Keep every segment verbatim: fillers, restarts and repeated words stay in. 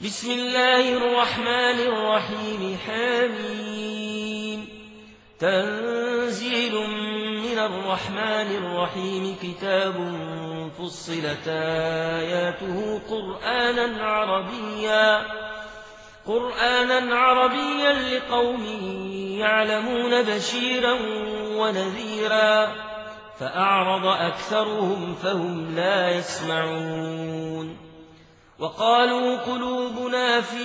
بسم الله الرحمن الرحيم حميم تنزيل من الرحمن الرحيم كتاب فصلت آياته قرآنا عربيا قرآنا عربيا لقوم يعلمون بشيرا ونذيرا فأعرض أكثرهم فهم لا يسمعون وقالوا قلوبنا في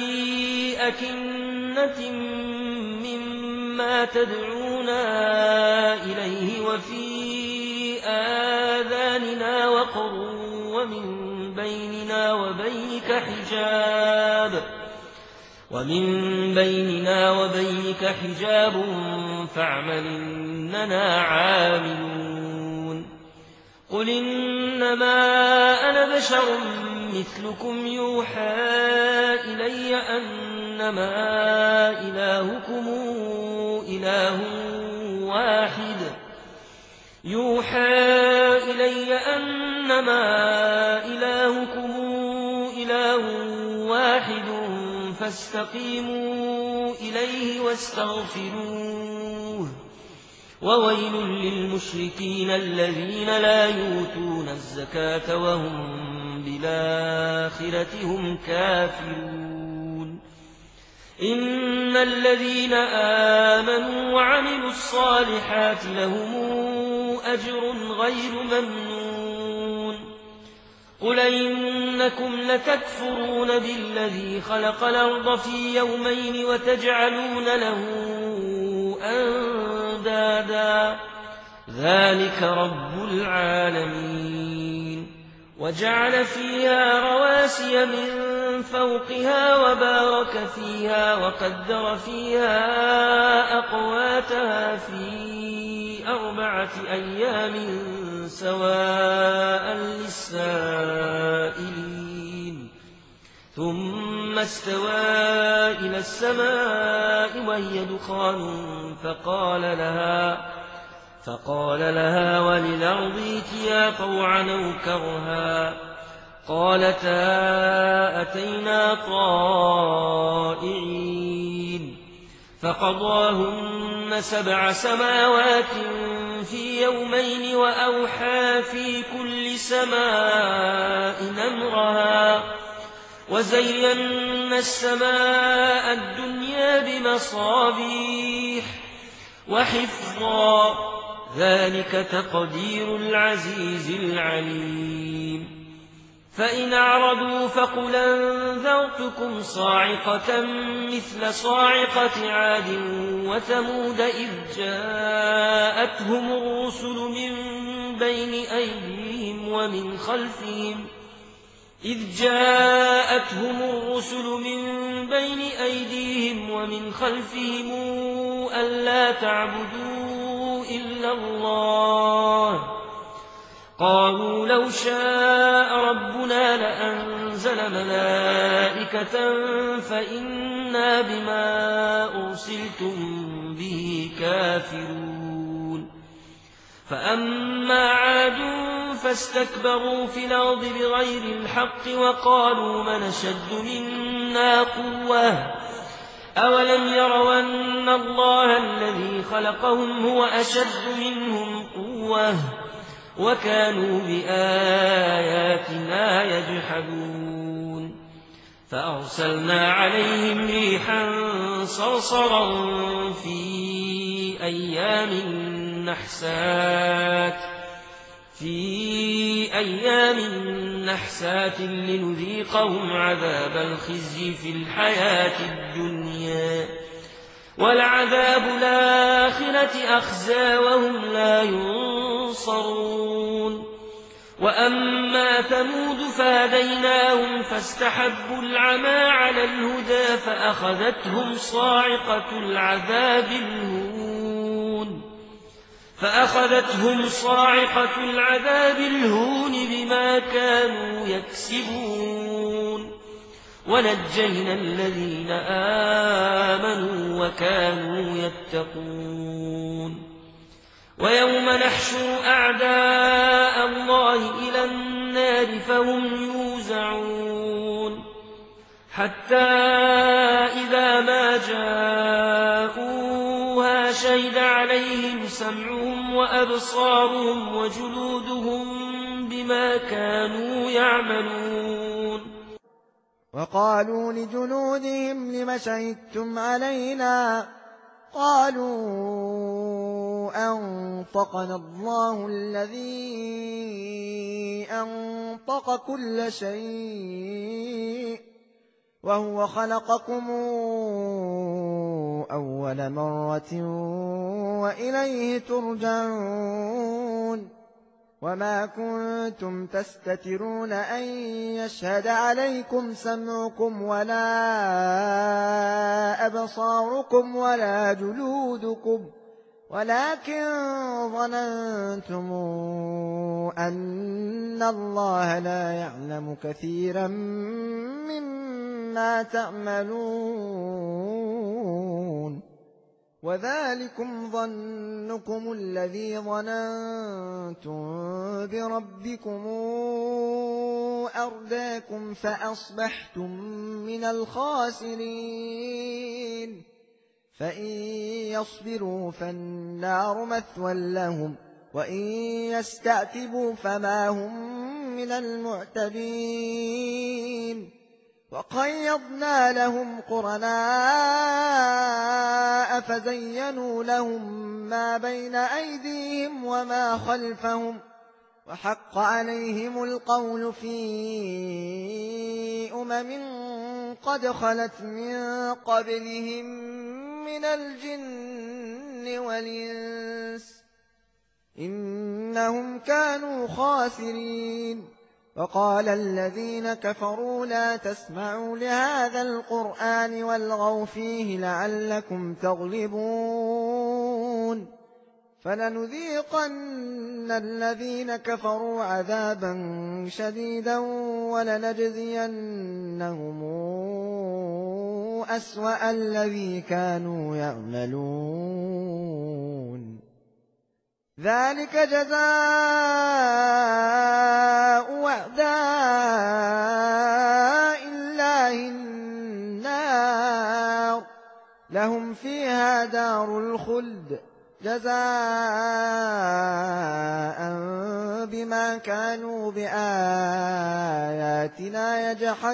أكنة مما تدعونا إليه وفي آذاننا وقر ومن بيننا وبينك حجاب ومن بيننا وبينك حجاب فاعمل إننا عاملون قل إنما أنا بشر مثلكم يوحى إلي أنما إلهكم إله واحد يوحى إلي أنما إلهكم إله واحد فاستقيموا إليه واستغفروه وويل للمشركين الذين لا يؤتون الزكاة وهم بالآخرة هم كافرون إن الذين آمنوا وعملوا الصالحات لهم أجر غير ممنون قل إنكم لتكفرون بالذي خلق الأرض في يومين وتجعلون له أندادا ذلك رب العالمين وجعل فيها رواسي من فوقها وبارك فيها وقدر فيها أقواتها في أربعة أيام سواء للسائلين ثم استوى إلى السماء وهي دخان فقال لها فقال لها وللأرض ائتيا طوعا أو كرها قالتا أتينا طائعين فقضاهن سبع سماوات في يومين وأوحى في كل سماء أمرها وزينا السماء الدنيا بمصابيح وحفظا ذلك تقدير العزيز العليم فإن أعرضوا فقل أنذرتكم صاعقة مثل صاعقة عاد وثمود إذ جاءتهم الرسل من بين أيديهم ومن خلفهم إذ جاءتهم الرسل من بين أيديهم ومن خلفهم ألا تعبدوا إلا الله قالوا لو شاء ربنا لأنزل ملائكة فإنا بما أرسلتم به كافرون فأما عاد فاستكبروا في الأرض بغير الحق وقالوا من أشد منا قوة أولم يروا أن الله الذي خلقهم هو أشد منهم قوة وكانوا بآياتنا يجحدون فأرسلنا عليهم ريحا صرصرا في أيام نحسات في أيام نحسات لنذيقهم عذاب الخزي في الحياة الدنيا والعذاب الآخرة أخزى وهم لا ينصرون وأما ثمود فهديناهم فاستحبوا العمى على الهدى فأخذتهم صاعقة العذاب الهون فأخذتهم صاعقة العذاب الهون بما كانوا يكسبون ونجينا الذين آمنوا وكانوا يتقون ويوم نحشر أعداء الله إلى النار فهم يوزعون حتى إذا ما جاءوها شهد عليهم سمعهم وأبصارهم وجلودهم بما كانوا يعملون. وقالوا لجلودهم لم شهدتم علينا؟ قالوا أنطقنا الله الذي أنطق كل شيء وهو خلقكم أول مرة وإليه ترجعون. وما كنتم تستترون أن يشهد عليكم سمعكم ولا أبصاركم ولا جلودكم ولكن ظننتم أن الله لا يعلم كثيرا مما تعملون. وذلكم ظنكم الذي ظننتم بربكم أرداكم فأصبحتم من الخاسرين. فإن يصبروا فالنار مثوى لهم وإن يستعتبوا فما هم من المعتبين. وقيضنا لهم قرناء فزينوا لهم ما بين أيديهم وما خلفهم وحق عليهم القول في أمم قد خلت من قبلهم من الجن والإنس إنهم كانوا خاسرين. وقال الذين كفروا لا تسمعوا لهذا القرآن والغوا فيه لعلكم تغلبون. فلنذيقن الذين كفروا عذابا شديدا ولنجزينهم أسوأ الذي كانوا يعملون. ذلك جزاء أعداء الله النار لهم فيها دار الخلد جزاء بما كانوا بآياتنا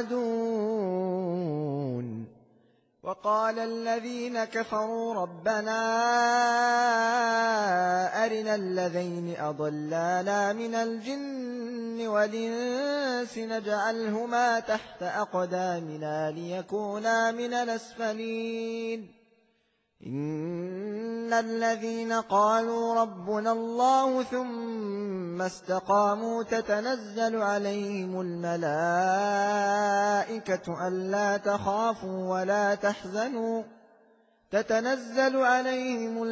يجحدون. وقال الذين كفروا ربنا أرنا الذين أضلانا من الجن والإنس نجعلهما تحت أقدامنا ليكونا من الأسفلين. إن الذين قالوا ربنا الله ثم استقاموا تتنزل عليهم الملائكة ألا تخافوا ولا تحزنوا تتنزل عليهم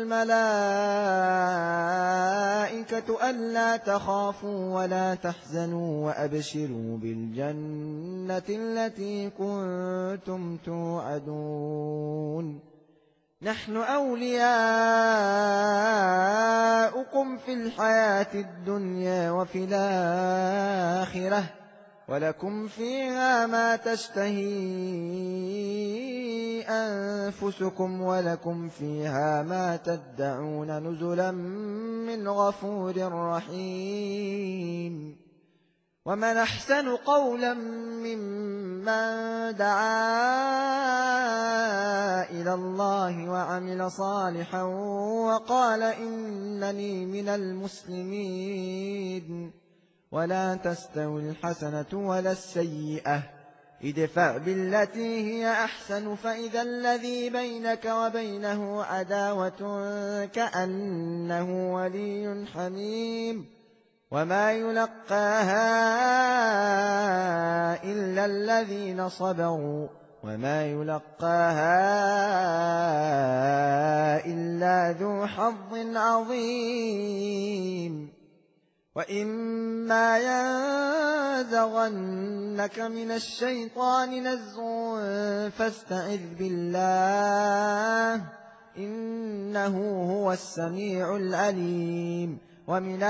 الملائكة ألا تخافوا ولا تحزنوا وأبشروا بالجنة التي كنتم توعدون. نحن أولياؤكم في الحياة الدنيا وفي الآخرة ولكم فيها ما تشتهي أنفسكم ولكم فيها ما تدعون نزلا من غفور رحيم. ومن أحسن قولا ممن دعا إلى الله وعمل صالحا وقال إنني من المسلمين. ولا تستوي الحسنة ولا السيئة ادفع بالتي هي أحسن فإذا الذي بينك وبينه عداوة كأنه ولي حميم. وما يلقاها إلا الذين صبروا وما يلقاها إلا ذو حظ عظيم. وإما ينزغنك من الشيطان نزغ فاستعذ بالله إنه هو السميع العليم. ومن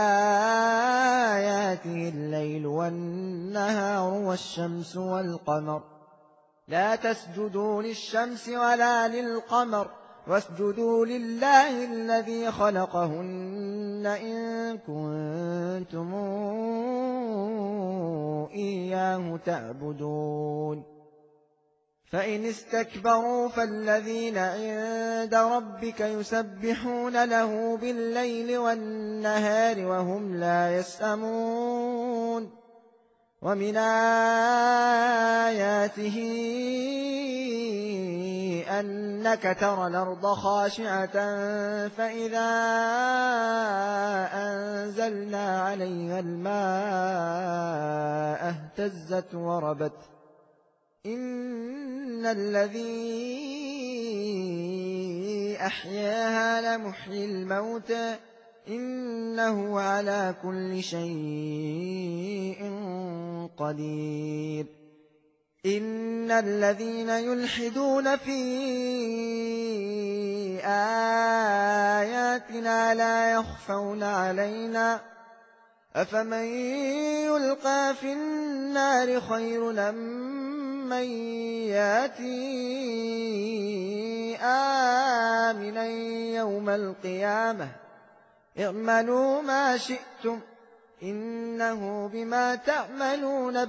آياته الليل والنهار والشمس والقمر لا تسجدوا للشمس ولا للقمر واسجدوا لله الذي خلقهن إن كنتم إياه تعبدون فإن استكبروا فالذين عند ربك يسبحون له بالليل والنهار وهم لا يسأمون ومن آياته أنك ترى الأرض خاشعة فإذا أنزلنا عليها الماء اهتزت وربت إن الذي أحياها لمحيي الموتى إنه على كل شيء قدير إن الذين يلحدون في آياتنا لا يخفون علينا أفمن يلقى في النار خير أم من ياتي آمنا يوم القيامة اعملوا ما شئتم إنه بما تعملون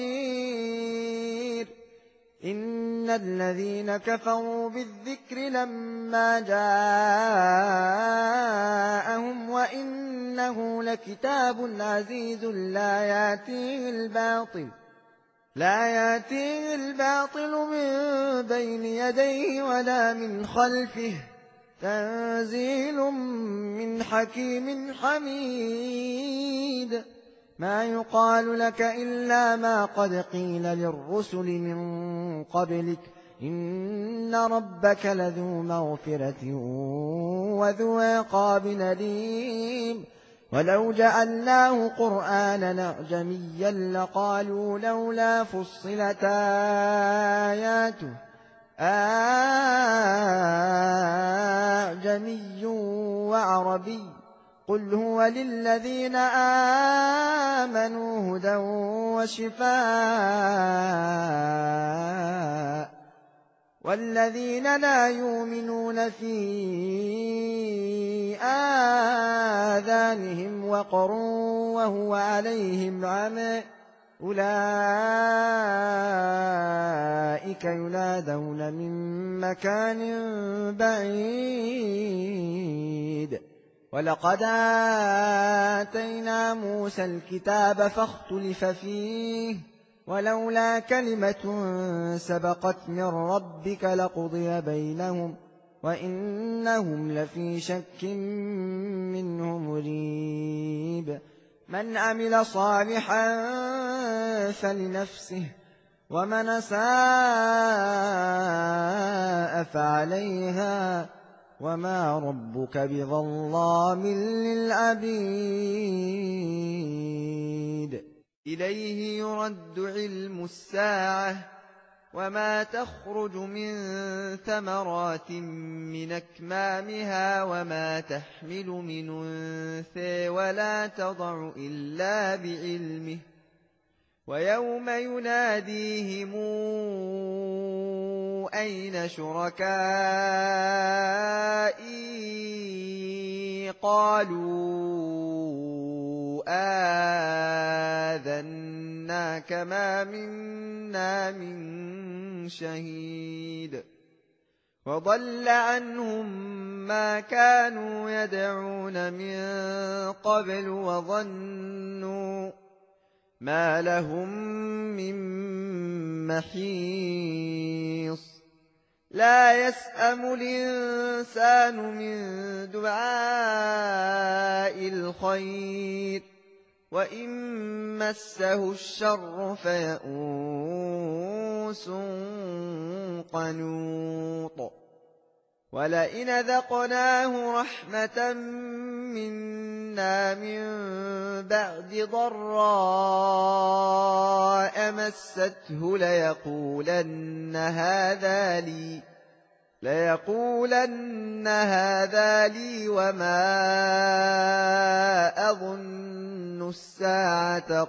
بصير إن الذين كفروا بالذكر لما جاءهم وإنه لكتاب عزيز لا يأتيه الباطل لا يأتيه الباطل من بين يديه ولا من خلفه تنزيل من حكيم حميد ما يقال لك إلا ما قد قيل للرسل من قبلك إن ربك لذو مغفرة وذو عقاب أليم ولو جعلناه قرآنا أعجميا لقالوا لولا فصلت آياته أعجمي وعربي قل هو للذين آمنوا هدى وشفاء والذين لا يؤمنون في آذانهم وقر وهو عليهم عمى أولئك ينادون من مكان بعيد ولقد آتينا موسى الكتاب فاختلف فيه ولولا كلمة سبقت من ربك لقضي بينهم وإنهم لفي شك منه مريب من عمل صالحا فلنفسه ومن أساء فعليها وما ربك بظلام للعبيد إليه يرد علم الساعة وما تخرج من ثمرات من أكمامها وما تحمل من أنثى ولا تضع إلا بعلمه ويوم يناديهم أين شركائي قالوا آذناك ما منا من شهيد وضل عنهم ما كانوا يدعون من قبل وظنوا ما لهم من محيص لا يسأم الإنسان من دعاء الخير وإن مسه الشر فيئوس قنوط ولئن ذقناه رحمة منا من بعد ضراء مسته ليقولن هذا لي ليقولن هذا لي وما أظن الساعة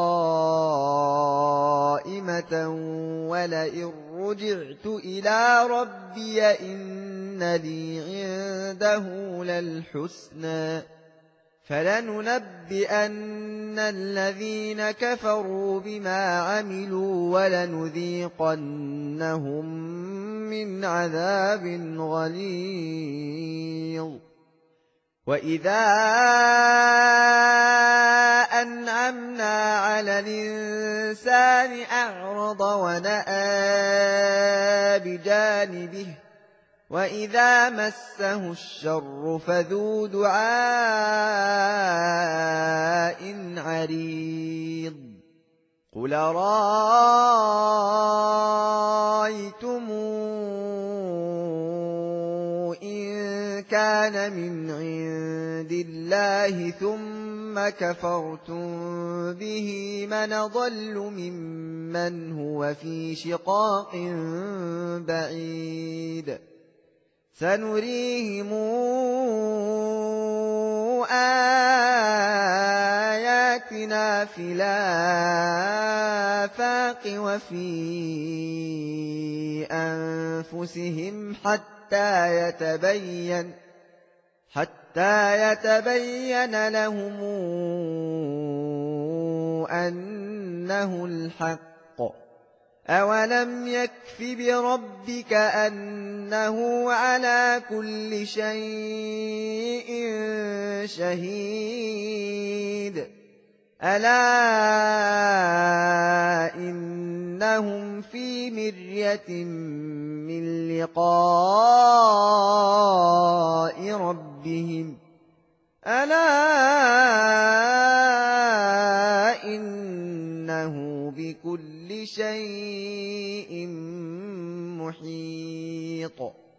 قائمة ولئن رجعت إلى ربي إن لي عنده للحسنى فلننبئن الذين كفروا بما عملوا ولنذيقنهم من عذاب غليظ وإذا أنعمنا على الإنسان أعرض ونأى بجانبه وإذا مسه الشر فذو دعاء عريض قل رأيتم إن كان من عند الله ثم كفرتم به من أضل ممن هو في شقاق بعيد سنريهم آياتنا في الآفاق وفي أنفسهم حتى يتبين حتى يتبين لهم أنه الحق أولم يكف بربك أنه على كل شيء شهيد ألا إنهم في مرية من لقاء ربهم ألا إنه بكل شيء محيط